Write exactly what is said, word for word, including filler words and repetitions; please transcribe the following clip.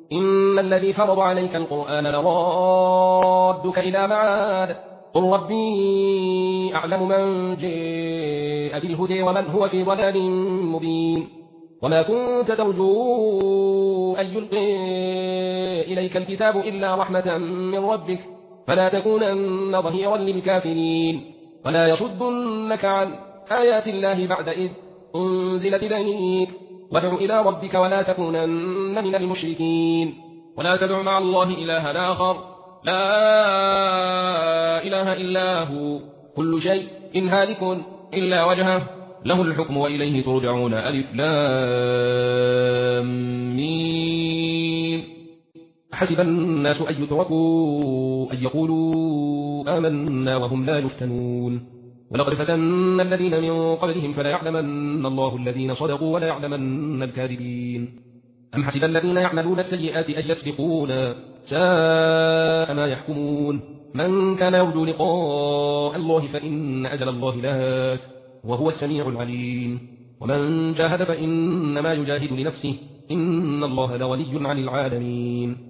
إن الذي فرض عليك القرآن لرادك إلى معاد قل ربي أعلم من جاء بالهدى ومن هو في ضلال مبين وما كنت ترجو أن يلقي إليك الكتاب إلا رحمة من ربك فلا تكونن ظهيرا للكافرين ولا يصدنك عن آيات الله بعد إذ أنزلت إليك وادع إلى ربك ولا تكونن من المشركين ولا تدع مع الله إلها آخر لا إله إلا هو كل شيء إن هالك إلا وجهه له الحكم وإليه ترجعون ألف لام ميم حسب الناس أن يتركوا أن يقولوا آمنا وهم لا يفتنون ولقد فتنا الذين من قبلهم فلا يعلمن الله الذين صدقوا ولا يعلمن الكاذبين أم حسب الذين يعملون السيئات أن يسبقونا ساء ما يحكمون من كان يرجو لقاء الله فإن أجل الله لآت وهو السميع العليم ومن جاهد فإنما يجاهد لنفسه إن الله لغني عن العالمين